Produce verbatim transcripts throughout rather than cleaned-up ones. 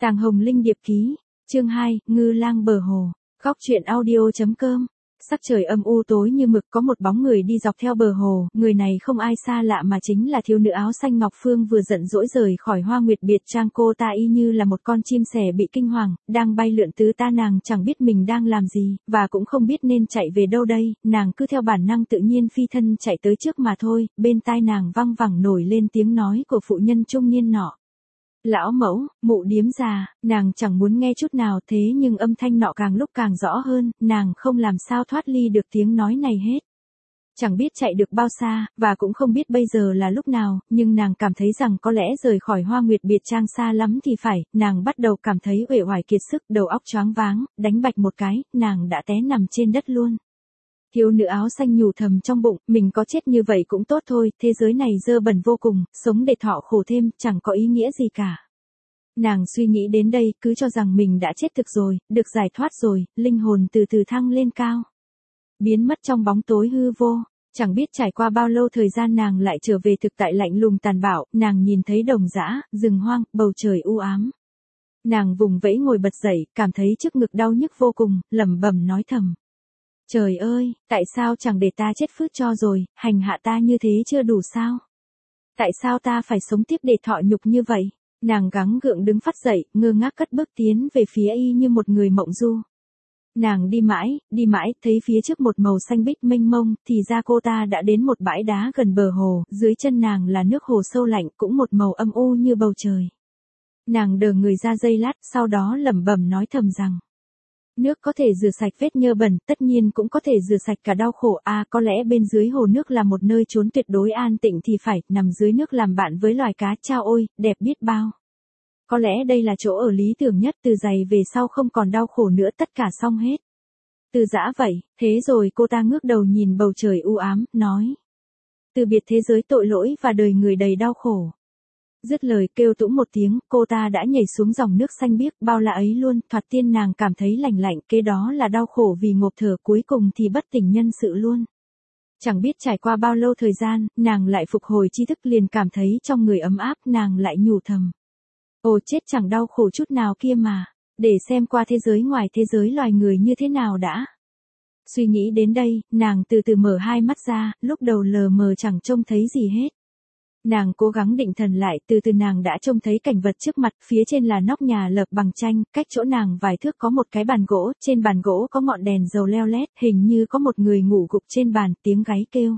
Tàng Hồng Linh điệp ký, chương hai, Ngư Lang bờ hồ, góc truyện audio.com. Sắc trời âm u tối như mực, có một bóng người đi dọc theo bờ hồ, người này không ai xa lạ mà chính là thiếu nữ áo xanh Ngọc Phương vừa giận dỗi rời khỏi Hoa Nguyệt Biệt Trang. Cô ta y như là một con chim sẻ bị kinh hoàng, đang bay lượn tứ ta, nàng chẳng biết mình đang làm gì, và cũng không biết nên chạy về đâu đây, nàng cứ theo bản năng tự nhiên phi thân chạy tới trước mà thôi. Bên tai nàng văng vẳng nổi lên tiếng nói của phụ nhân trung niên nọ. Lão mẫu, mụ điếm già, nàng chẳng muốn nghe chút nào, thế nhưng âm thanh nọ càng lúc càng rõ hơn, nàng không làm sao thoát ly được tiếng nói này hết. Chẳng biết chạy được bao xa, và cũng không biết bây giờ là lúc nào, nhưng nàng cảm thấy rằng có lẽ rời khỏi Hoa Nguyệt Biệt Trang xa lắm thì phải, nàng bắt đầu cảm thấy uể oải kiệt sức, đầu óc choáng váng, đánh bạch một cái, nàng đã té nằm trên đất luôn. Thiếu nữ áo xanh nhủ thầm trong bụng, mình có chết như vậy cũng tốt thôi, thế giới này dơ bẩn vô cùng, sống để thọ khổ thêm, chẳng có ý nghĩa gì cả. Nàng suy nghĩ đến đây, cứ cho rằng mình đã chết thực rồi, được giải thoát rồi, linh hồn từ từ thăng lên cao. Biến mất trong bóng tối hư vô, chẳng biết trải qua bao lâu thời gian nàng lại trở về thực tại lạnh lùng tàn bạo, nàng nhìn thấy đồng dã, rừng hoang, bầu trời u ám. Nàng vùng vẫy ngồi bật dậy, cảm thấy trước ngực đau nhức vô cùng, lẩm bẩm nói thầm. Trời ơi, tại sao chẳng để ta chết phước cho rồi, hành hạ ta như thế chưa đủ sao? Tại sao ta phải sống tiếp để thọ nhục như vậy? Nàng gắng gượng đứng phát dậy, ngơ ngác cất bước tiến về phía y như một người mộng du. Nàng đi mãi, đi mãi, thấy phía trước một màu xanh bích mênh mông, thì ra cô ta đã đến một bãi đá gần bờ hồ, dưới chân nàng là nước hồ sâu lạnh, cũng một màu âm u như bầu trời. Nàng đờ người ra giây lát, sau đó lẩm bẩm nói thầm rằng. Nước có thể rửa sạch vết nhơ bẩn, tất nhiên cũng có thể rửa sạch cả đau khổ. À, có lẽ bên dưới hồ nước là một nơi trốn tuyệt đối an tịnh thì phải, nằm dưới nước làm bạn với loài cá, chao ôi, đẹp biết bao. Có lẽ đây là chỗ ở lý tưởng nhất, từ giày về sau không còn đau khổ nữa, tất cả xong hết. Từ giã vậy, thế rồi cô ta ngước đầu nhìn bầu trời u ám, nói. Từ biệt thế giới tội lỗi và đời người đầy đau khổ. Dứt lời kêu tũm một tiếng, cô ta đã nhảy xuống dòng nước xanh biếc, bao la ấy luôn, thoạt tiên nàng cảm thấy lành lạnh, kế đó là đau khổ vì ngộp thở, cuối cùng thì bất tỉnh nhân sự luôn. Chẳng biết trải qua bao lâu thời gian, nàng lại phục hồi tri thức, liền cảm thấy trong người ấm áp, nàng lại nhủ thầm. Ồ, chết chẳng đau khổ chút nào kia mà, để xem qua thế giới ngoài thế giới loài người như thế nào đã. Suy nghĩ đến đây, nàng từ từ mở hai mắt ra, lúc đầu lờ mờ chẳng trông thấy gì hết. Nàng cố gắng định thần lại, từ từ nàng đã trông thấy cảnh vật trước mặt, phía trên là nóc nhà lợp bằng tranh, cách chỗ nàng vài thước có một cái bàn gỗ, trên bàn gỗ có ngọn đèn dầu leo lét, hình như có một người ngủ gục trên bàn, tiếng gáy kêu.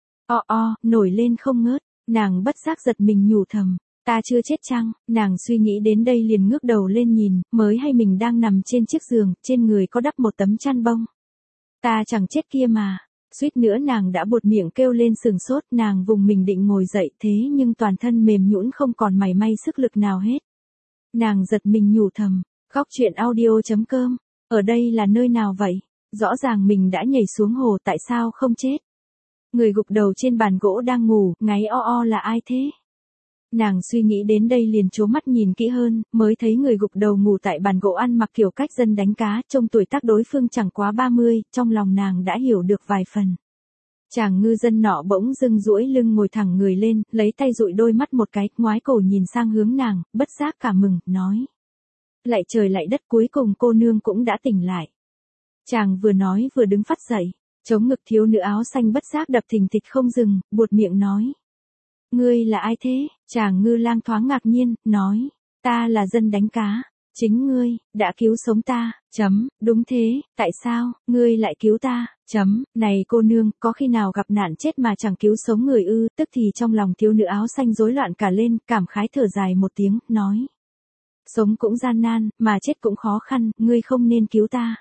O o, nổi lên không ngớt, nàng bất giác giật mình nhủ thầm, ta chưa chết chăng, nàng suy nghĩ đến đây liền ngước đầu lên nhìn, mới hay mình đang nằm trên chiếc giường, trên người có đắp một tấm chăn bông. Ta chẳng chết kia mà. Suýt nữa nàng đã buột miệng kêu lên sừng sốt, nàng vùng mình định ngồi dậy, thế nhưng toàn thân mềm nhũn không còn mảy may sức lực nào hết. Nàng giật mình nhủ thầm, góc truyện audio.com, ở đây là nơi nào vậy? Rõ ràng mình đã nhảy xuống hồ, tại sao không chết? Người gục đầu trên bàn gỗ đang ngủ, ngáy o o là ai thế? Nàng suy nghĩ đến đây liền trố mắt nhìn kỹ hơn, mới thấy người gục đầu ngủ tại bàn gỗ ăn mặc kiểu cách dân đánh cá, trông tuổi tác đối phương chẳng quá ba mươi, trong lòng nàng đã hiểu được vài phần. Chàng ngư dân nọ bỗng dưng duỗi lưng ngồi thẳng người lên, lấy tay dụi đôi mắt một cái, ngoái cổ nhìn sang hướng nàng, bất giác cảm mừng, nói. Lạy trời lạy đất, cuối cùng cô nương cũng đã tỉnh lại. Chàng vừa nói vừa đứng phát dậy, chống ngực thiếu nữ áo xanh bất giác đập thình thịch không dừng, buột miệng nói. Ngươi là ai thế? Chàng ngư lang thoáng ngạc nhiên, nói, ta là dân đánh cá, chính ngươi, đã cứu sống ta, chấm, đúng thế, tại sao, ngươi lại cứu ta, chấm, này cô nương, có khi nào gặp nạn chết mà chẳng cứu sống người ư, tức thì trong lòng thiếu nữ áo xanh rối loạn cả lên, cảm khái thở dài một tiếng, nói. Sống cũng gian nan, mà chết cũng khó khăn, ngươi không nên cứu ta.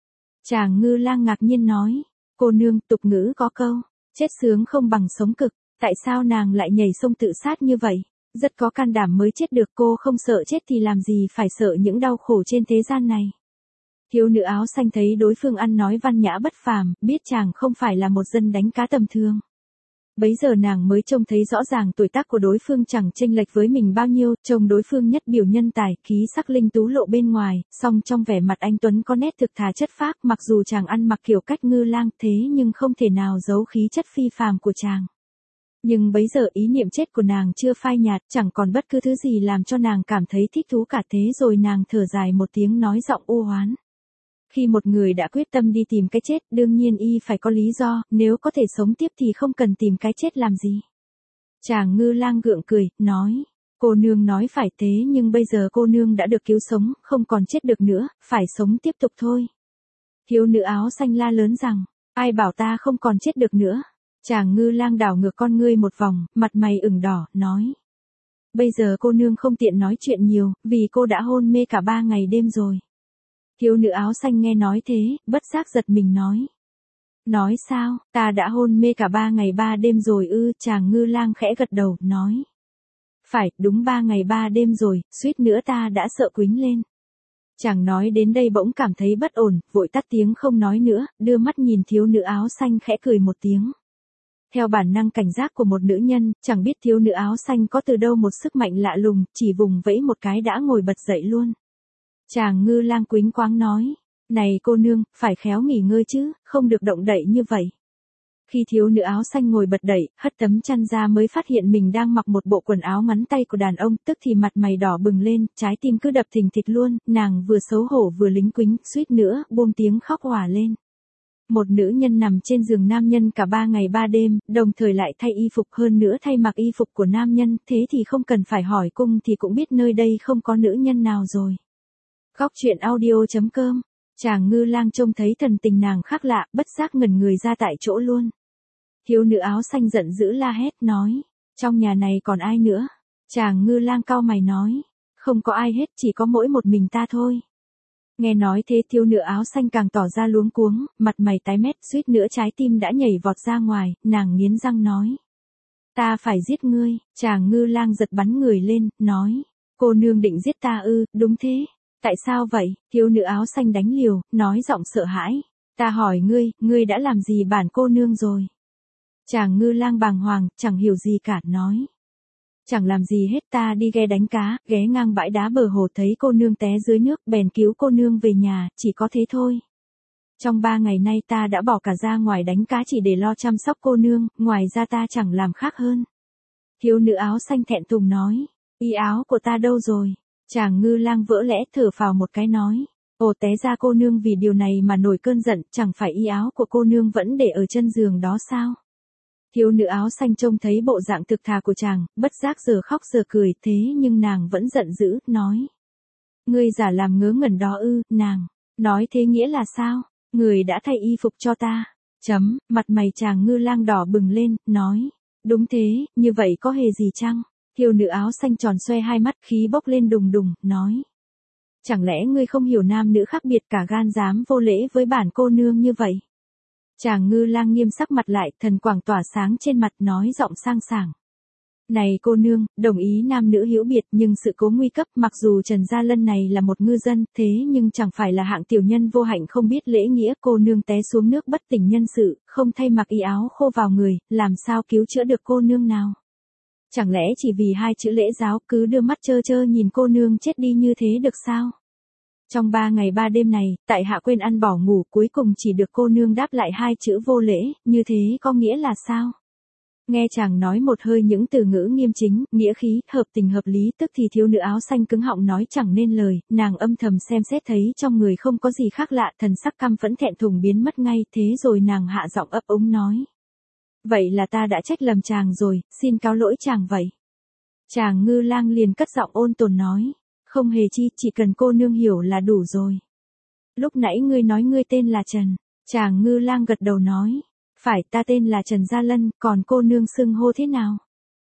Chàng ngư lang ngạc nhiên nói, cô nương, tục ngữ có câu, chết sướng không bằng sống cực. Tại sao nàng lại nhảy sông tự sát như vậy? Rất có can đảm mới chết được, cô không sợ chết thì làm gì phải sợ những đau khổ trên thế gian này. Thiếu nữ áo xanh thấy đối phương ăn nói văn nhã bất phàm, biết chàng không phải là một dân đánh cá tầm thường. Bấy giờ nàng mới trông thấy rõ ràng tuổi tác của đối phương chẳng chênh lệch với mình bao nhiêu, trông đối phương nhất biểu nhân tài, khí sắc linh tú lộ bên ngoài, song trong vẻ mặt anh tuấn có nét thực thà chất phác, mặc dù chàng ăn mặc kiểu cách ngư lang thế nhưng không thể nào giấu khí chất phi phàm của chàng. Nhưng bấy giờ ý niệm chết của nàng chưa phai nhạt, chẳng còn bất cứ thứ gì làm cho nàng cảm thấy thích thú cả, thế rồi nàng thở dài một tiếng nói giọng u oán. Khi một người đã quyết tâm đi tìm cái chết, đương nhiên y phải có lý do, nếu có thể sống tiếp thì không cần tìm cái chết làm gì. Chàng Ngư Lang gượng cười, nói, cô nương nói phải thế nhưng bây giờ cô nương đã được cứu sống, không còn chết được nữa, phải sống tiếp tục thôi. Thiếu nữ áo xanh la lớn rằng, ai bảo ta không còn chết được nữa. Chàng Ngư Lang đảo ngược con ngươi một vòng, mặt mày ửng đỏ, nói. Bây giờ cô nương không tiện nói chuyện nhiều, vì cô đã hôn mê cả ba ngày đêm rồi. Thiếu nữ áo xanh nghe nói thế, bất giác giật mình nói. Nói sao, ta đã hôn mê cả ba ngày ba đêm rồi ư? Chàng Ngư Lang khẽ gật đầu, nói. Phải, đúng ba ngày ba đêm rồi, suýt nữa ta đã sợ quýnh lên. Chàng nói đến đây bỗng cảm thấy bất ổn, vội tắt tiếng không nói nữa, đưa mắt nhìn thiếu nữ áo xanh khẽ cười một tiếng. Theo bản năng cảnh giác của một nữ nhân, chẳng biết thiếu nữ áo xanh có từ đâu một sức mạnh lạ lùng, chỉ vùng vẫy một cái đã ngồi bật dậy luôn. Chàng Ngư Lang quýnh quáng nói, này cô nương, phải khéo nghỉ ngơi chứ, không được động đậy như vậy. Khi thiếu nữ áo xanh ngồi bật dậy, hất tấm chăn ra mới phát hiện mình đang mặc một bộ quần áo ngắn tay của đàn ông, tức thì mặt mày đỏ bừng lên, trái tim cứ đập thình thịch luôn, nàng vừa xấu hổ vừa lính quýnh, suýt nữa, buông tiếng khóc òa lên. Một nữ nhân nằm trên giường nam nhân cả ba ngày ba đêm, đồng thời lại thay y phục, hơn nữa thay mặc y phục của nam nhân, thế thì không cần phải hỏi cung thì cũng biết nơi đây không có nữ nhân nào rồi. Góc truyện audio chấm com. Chàng Ngư Lang trông thấy thần tình nàng khác lạ, bất giác ngẩn người ra tại chỗ luôn. Thiếu nữ áo xanh giận dữ la hét nói, trong nhà này còn ai nữa? Chàng Ngư Lang cau mày nói, không có ai hết, chỉ có mỗi một mình ta thôi. Nghe nói thế thiếu nữ áo xanh càng tỏ ra luống cuống, mặt mày tái mét, suýt nữa trái tim đã nhảy vọt ra ngoài, nàng nghiến răng nói. Ta phải giết ngươi. Chàng Ngư Lang giật bắn người lên, nói, cô nương định giết ta ư? Đúng thế. Tại sao vậy? Thiếu nữ áo xanh đánh liều, nói giọng sợ hãi. Ta hỏi ngươi, ngươi đã làm gì bản cô nương rồi? Chàng Ngư Lang bàng hoàng, chẳng hiểu gì cả, nói. Chẳng làm gì hết, ta đi ghe đánh cá, ghé ngang bãi đá bờ hồ thấy cô nương té dưới nước, bèn cứu cô nương về nhà, chỉ có thế thôi. Trong ba ngày nay ta đã bỏ cả ra ngoài đánh cá chỉ để lo chăm sóc cô nương, ngoài ra ta chẳng làm khác hơn. Thiếu nữ áo xanh thẹn thùng nói, y áo của ta đâu rồi? Chàng Ngư Lang vỡ lẽ thở phào một cái nói, ồ té ra cô nương vì điều này mà nổi cơn giận, chẳng phải y áo của cô nương vẫn để ở chân giường đó sao? Thiếu nữ áo xanh trông thấy bộ dạng thực thà của chàng, bất giác giờ khóc giờ cười, thế nhưng nàng vẫn giận dữ, nói. Ngươi giả làm ngớ ngẩn đó ư? Nàng nói thế nghĩa là sao? Người đã thay y phục cho ta. Chấm, mặt mày chàng Ngư Lang đỏ bừng lên, nói. Đúng thế, như vậy có hề gì chăng? Thiếu nữ áo xanh tròn xoe hai mắt, khí bốc lên đùng đùng, nói. Chẳng lẽ ngươi không hiểu nam nữ khác biệt, cả gan dám vô lễ với bản cô nương như vậy? Chàng Ngư Lang nghiêm sắc mặt lại, thần quang tỏa sáng trên mặt, nói giọng sang sảng. Này cô nương, đồng ý nam nữ hữu biệt, nhưng sự cố nguy cấp, mặc dù Trần Gia Lân này là một ngư dân, thế nhưng chẳng phải là hạng tiểu nhân vô hạnh không biết lễ nghĩa, cô nương té xuống nước bất tỉnh nhân sự, không thay mặc y áo khô vào người, làm sao cứu chữa được cô nương nào? Chẳng lẽ chỉ vì hai chữ lễ giáo cứ đưa mắt trơ trơ nhìn cô nương chết đi như thế được sao? Trong ba ngày ba đêm này, tại hạ quên ăn bỏ ngủ, cuối cùng chỉ được cô nương đáp lại hai chữ vô lễ, như thế có nghĩa là sao? Nghe chàng nói một hơi những từ ngữ nghiêm chính, nghĩa khí, hợp tình hợp lý, tức thì thiếu nữ áo xanh cứng họng nói chẳng nên lời, nàng âm thầm xem xét thấy trong người không có gì khác lạ, thần sắc căm phẫn thẹn thùng biến mất ngay, thế rồi nàng hạ giọng ấp úng nói. Vậy là ta đã trách lầm chàng rồi, xin cáo lỗi chàng vậy. Chàng Ngư Lang liền cất giọng ôn tồn nói. Không hề chi, chỉ cần cô nương hiểu là đủ rồi. Lúc nãy ngươi nói ngươi tên là Trần. Chàng Ngư Lang gật đầu nói. Phải, ta tên là Trần Gia Lân, còn cô nương xưng hô thế nào?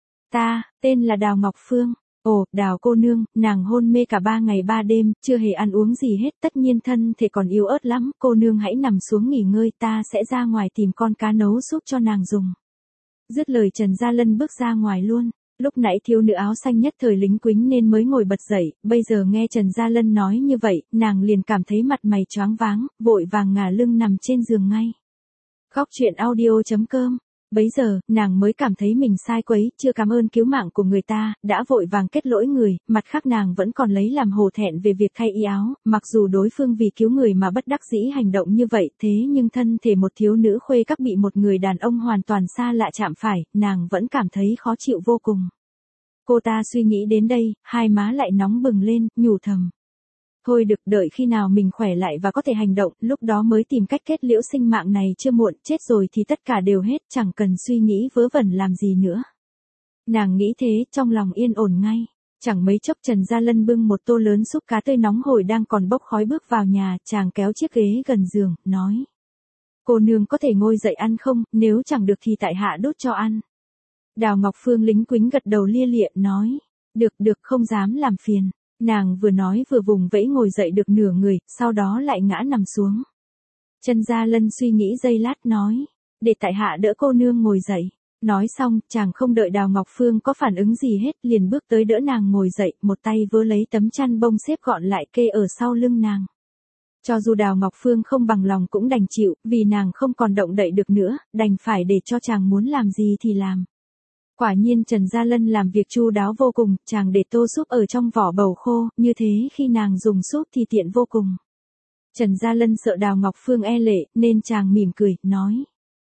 Ta, tên là Đào Ngọc Phương. Ồ, Đào cô nương, nàng hôn mê cả ba ngày ba đêm, chưa hề ăn uống gì hết, tất nhiên thân thể còn yếu ớt lắm, cô nương hãy nằm xuống nghỉ ngơi, ta sẽ ra ngoài tìm con cá nấu súp cho nàng dùng. Dứt lời Trần Gia Lân bước ra ngoài luôn. Lúc nãy thiếu nữ áo xanh nhất thời lính quính nên mới ngồi bật dậy, bây giờ nghe Trần Gia Lân nói như vậy, nàng liền cảm thấy mặt mày choáng váng, vội vàng ngả lưng nằm trên giường ngay. Góc truyện audio chấm com Bấy giờ, nàng mới cảm thấy mình sai quấy, chưa cảm ơn cứu mạng của người ta, đã vội vàng kết lỗi người, mặt khác nàng vẫn còn lấy làm hổ thẹn về việc thay y áo, mặc dù đối phương vì cứu người mà bất đắc dĩ hành động như vậy, thế nhưng thân thể một thiếu nữ khuê các bị một người đàn ông hoàn toàn xa lạ chạm phải, nàng vẫn cảm thấy khó chịu vô cùng. Cô ta suy nghĩ đến đây, hai má lại nóng bừng lên, nhủ thầm. Thôi được, đợi khi nào mình khỏe lại và có thể hành động, lúc đó mới tìm cách kết liễu sinh mạng này, chưa muộn, chết rồi thì tất cả đều hết, chẳng cần suy nghĩ vớ vẩn làm gì nữa. Nàng nghĩ thế, trong lòng yên ổn ngay. Chẳng mấy chốc Trần Gia Lân bưng một tô lớn súp cá tươi nóng hổi đang còn bốc khói bước vào nhà, chàng kéo chiếc ghế gần giường, nói. Cô nương có thể ngồi dậy ăn không, nếu chẳng được thì tại hạ đốt cho ăn. Đào Ngọc Phương lính quính gật đầu lia lịa, nói. Được được, không dám làm phiền. Nàng vừa nói vừa vùng vẫy ngồi dậy được nửa người, sau đó lại ngã nằm xuống. Trần Gia Lân suy nghĩ giây lát nói. Để tại hạ đỡ cô nương ngồi dậy. Nói xong, chàng không đợi Đào Ngọc Phương có phản ứng gì hết, liền bước tới đỡ nàng ngồi dậy, một tay vớ lấy tấm chăn bông xếp gọn lại kê ở sau lưng nàng. Cho dù Đào Ngọc Phương không bằng lòng cũng đành chịu, vì nàng không còn động đậy được nữa, đành phải để cho chàng muốn làm gì thì làm. Quả nhiên Trần Gia Lân làm việc chu đáo vô cùng, chàng để tô súp ở trong vỏ bầu khô, như thế khi nàng dùng súp thì tiện vô cùng. Trần Gia Lân sợ Đào Ngọc Phương e lệ, nên chàng mỉm cười, nói.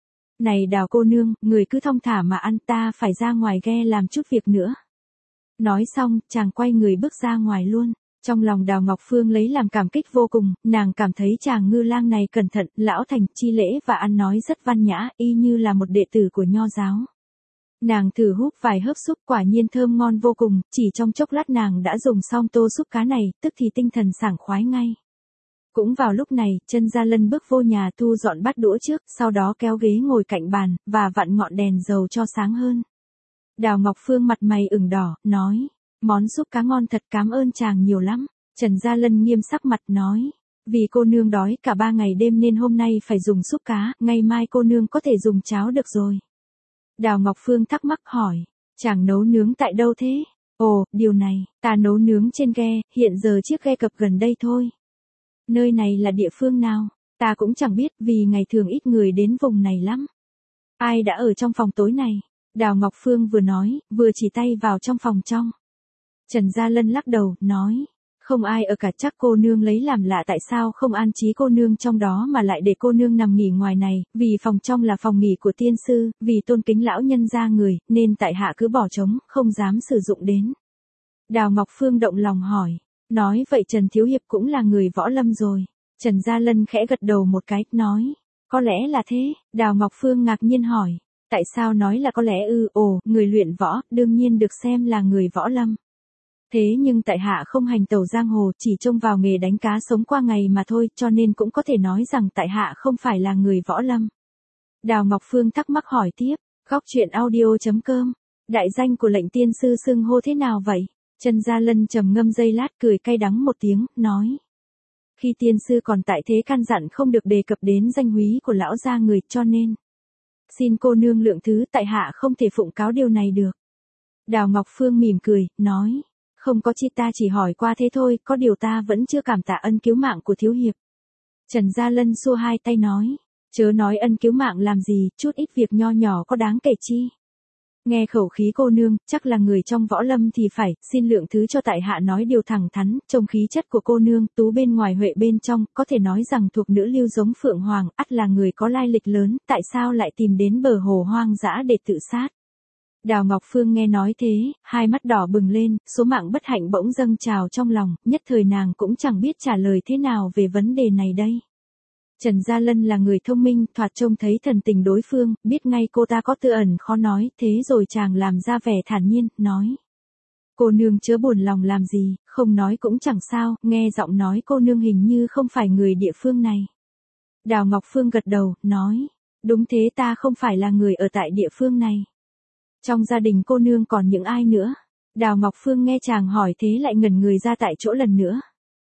Này Đào cô nương, người cứ thong thả mà ăn, ta phải ra ngoài ghe làm chút việc nữa. Nói xong, chàng quay người bước ra ngoài luôn. Trong lòng Đào Ngọc Phương lấy làm cảm kích vô cùng, nàng cảm thấy chàng ngư lang này cẩn thận, lão thành, chi lễ và ăn nói rất văn nhã, y như là một đệ tử của nho giáo. Nàng thử húp vài hớp súp, quả nhiên thơm ngon vô cùng, chỉ trong chốc lát nàng đã dùng xong tô súp cá này, tức thì tinh thần sảng khoái ngay. Cũng vào lúc này, Trần Gia Lân bước vô nhà thu dọn bát đũa trước, sau đó kéo ghế ngồi cạnh bàn, và vặn ngọn đèn dầu cho sáng hơn. Đào Ngọc Phương mặt mày ửng đỏ, nói, món súp cá ngon thật, cảm ơn chàng nhiều lắm. Trần Gia Lân nghiêm sắc mặt nói, vì cô nương đói cả ba ngày đêm nên hôm nay phải dùng súp cá, ngày mai cô nương có thể dùng cháo được rồi. Đào Ngọc Phương thắc mắc hỏi, chàng nấu nướng tại đâu thế? Ồ, điều này, ta nấu nướng trên ghe, hiện giờ chiếc ghe cập gần đây thôi. Nơi này là địa phương nào? Ta cũng chẳng biết, vì ngày thường ít người đến vùng này lắm. Ai đã ở trong phòng tối này? Đào Ngọc Phương vừa nói, vừa chỉ tay vào trong phòng trong. Trần Gia Lân lắc đầu, nói, không ai ở cả, chắc cô nương lấy làm lạ tại sao không an trí cô nương trong đó mà lại để cô nương nằm nghỉ ngoài này, vì phòng trong là phòng nghỉ của tiên sư, vì tôn kính lão nhân gia người, nên tại hạ cứ bỏ trống, không dám sử dụng đến. Đào Ngọc Phương động lòng hỏi, nói vậy Trần Thiếu Hiệp cũng là người võ lâm rồi. Trần Gia Lân khẽ gật đầu một cái, nói, có lẽ là thế. Đào Ngọc Phương ngạc nhiên hỏi, tại sao nói là có lẽ ư? Ồ, người luyện võ, đương nhiên được xem là người võ lâm. Thế nhưng tại hạ không hành tẩu giang hồ, chỉ trông vào nghề đánh cá sống qua ngày mà thôi, cho nên cũng có thể nói rằng tại hạ không phải là người võ lâm. Đào Ngọc Phương thắc mắc hỏi tiếp, góc truyện audio chấm com, đại danh của lệnh tiên sư xưng hô thế nào vậy? Trần Gia Lân trầm ngâm giây lát, cười cay đắng một tiếng, nói. Khi tiên sư còn tại thế căn dặn không được đề cập đến danh húy của lão gia người, cho nên. Xin cô nương lượng thứ, tại hạ không thể phụng cáo điều này được. Đào Ngọc Phương mỉm cười, nói. Không có chi, ta chỉ hỏi qua thế thôi, có điều ta vẫn chưa cảm tạ ân cứu mạng của thiếu hiệp. Trần Gia Lân xua hai tay nói, chớ nói ân cứu mạng làm gì, chút ít việc nho nhỏ có đáng kể chi. Nghe khẩu khí cô nương, chắc là người trong võ lâm thì phải, xin lượng thứ cho tại hạ nói điều thẳng thắn, trông khí chất của cô nương, tú bên ngoài huệ bên trong, có thể nói rằng thuộc nữ lưu giống Phượng Hoàng, ắt là người có lai lịch lớn, tại sao lại tìm đến bờ hồ hoang dã để tự sát. Đào Ngọc Phương nghe nói thế, hai mắt đỏ bừng lên, số mạng bất hạnh bỗng dâng trào trong lòng, nhất thời nàng cũng chẳng biết trả lời thế nào về vấn đề này đây. Trần Gia Lân là người thông minh, thoạt trông thấy thần tình đối phương, biết ngay cô ta có tư ẩn khó nói, thế rồi chàng làm ra vẻ thản nhiên, nói. Cô nương chớ buồn lòng làm gì, không nói cũng chẳng sao, nghe giọng nói cô nương hình như không phải người địa phương này. Đào Ngọc Phương gật đầu, nói. Đúng thế, ta không phải là người ở tại địa phương này. Trong gia đình cô nương còn những ai nữa? Đào Ngọc Phương nghe chàng hỏi thế lại ngẩn người ra tại chỗ lần nữa.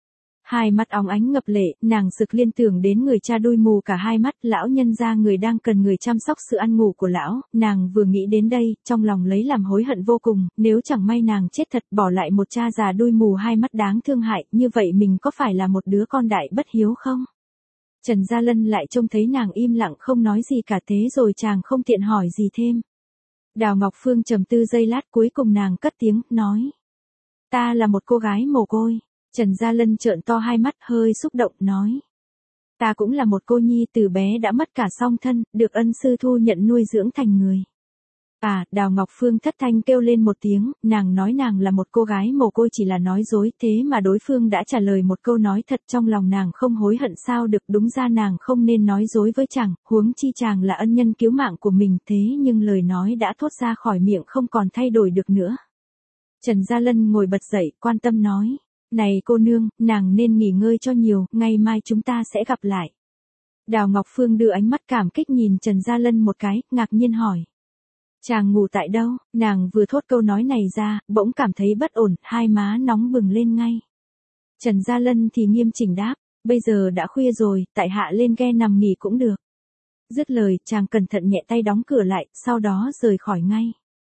Hai mắt óng ánh ngập lệ, nàng sực liên tưởng đến người cha đuôi mù cả hai mắt, lão nhân gia người đang cần người chăm sóc sự ăn ngủ của lão, nàng vừa nghĩ đến đây, trong lòng lấy làm hối hận vô cùng, nếu chẳng may nàng chết thật bỏ lại một cha già đuôi mù hai mắt đáng thương hại, như vậy mình có phải là một đứa con đại bất hiếu không? Trần Gia Lân lại trông thấy nàng im lặng không nói gì cả thế rồi chàng không tiện hỏi gì thêm. Đào Ngọc Phương trầm tư giây lát cuối cùng nàng cất tiếng, nói. Ta là một cô gái mồ côi. Trần Gia Lân trợn to hai mắt hơi xúc động, nói. Ta cũng là một cô nhi từ bé đã mất cả song thân, được ân sư thu nhận nuôi dưỡng thành người. À, Đào Ngọc Phương thất thanh kêu lên một tiếng, nàng nói nàng là một cô gái mồ côi chỉ là nói dối, thế mà đối phương đã trả lời một câu nói thật, trong lòng nàng không hối hận sao được, đúng ra nàng không nên nói dối với chàng, huống chi chàng là ân nhân cứu mạng của mình, thế nhưng lời nói đã thốt ra khỏi miệng không còn thay đổi được nữa. Trần Gia Lân ngồi bật dậy, quan tâm nói, này cô nương, nàng nên nghỉ ngơi cho nhiều, ngày mai chúng ta sẽ gặp lại. Đào Ngọc Phương đưa ánh mắt cảm kích nhìn Trần Gia Lân một cái, ngạc nhiên hỏi. Chàng ngủ tại đâu? Nàng vừa thốt câu nói này ra, bỗng cảm thấy bất ổn, hai má nóng bừng lên ngay. Trần Gia Lân thì nghiêm chỉnh đáp, bây giờ đã khuya rồi, tại hạ lên ghe nằm nghỉ cũng được. Dứt lời, chàng cẩn thận nhẹ tay đóng cửa lại, sau đó rời khỏi ngay.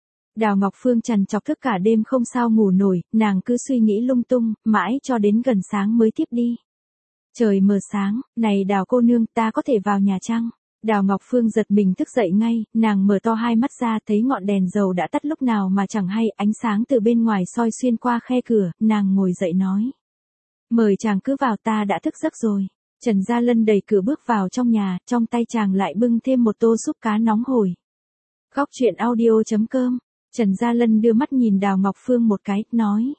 Đào Ngọc Phương trằn trọc thức cả đêm không sao ngủ nổi, nàng cứ suy nghĩ lung tung, mãi cho đến gần sáng mới tiếp đi. Trời mờ sáng, này Đào cô nương, ta có thể vào nhà chăng? Đào Ngọc Phương giật mình thức dậy ngay, nàng mở to hai mắt ra thấy ngọn đèn dầu đã tắt lúc nào mà chẳng hay, ánh sáng từ bên ngoài soi xuyên qua khe cửa, nàng ngồi dậy nói. Mời chàng cứ vào, ta đã thức giấc rồi. Trần Gia Lân đẩy cửa bước vào trong nhà, trong tay chàng lại bưng thêm một tô súp cá nóng hổi. Góc truyện audio chấm com. Trần Gia Lân đưa mắt nhìn Đào Ngọc Phương một cái, nói.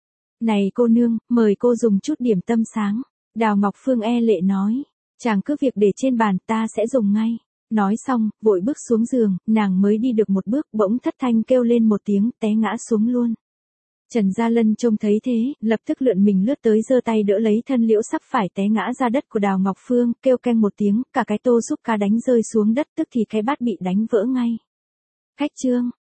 Này cô nương, mời cô dùng chút điểm tâm sáng. Đào Ngọc Phương e lệ nói. Chàng cứ việc để trên bàn, ta sẽ dùng ngay. Nói xong, vội bước xuống giường, nàng mới đi được một bước, bỗng thất thanh kêu lên một tiếng, té ngã xuống luôn. Trần Gia Lân trông thấy thế, lập tức lượn mình lướt tới giơ tay đỡ lấy thân liễu sắp phải té ngã ra đất của Đào Ngọc Phương, kêu keng một tiếng, cả cái tô súp cá đánh rơi xuống đất, tức thì cái bát bị đánh vỡ ngay. Khách trương,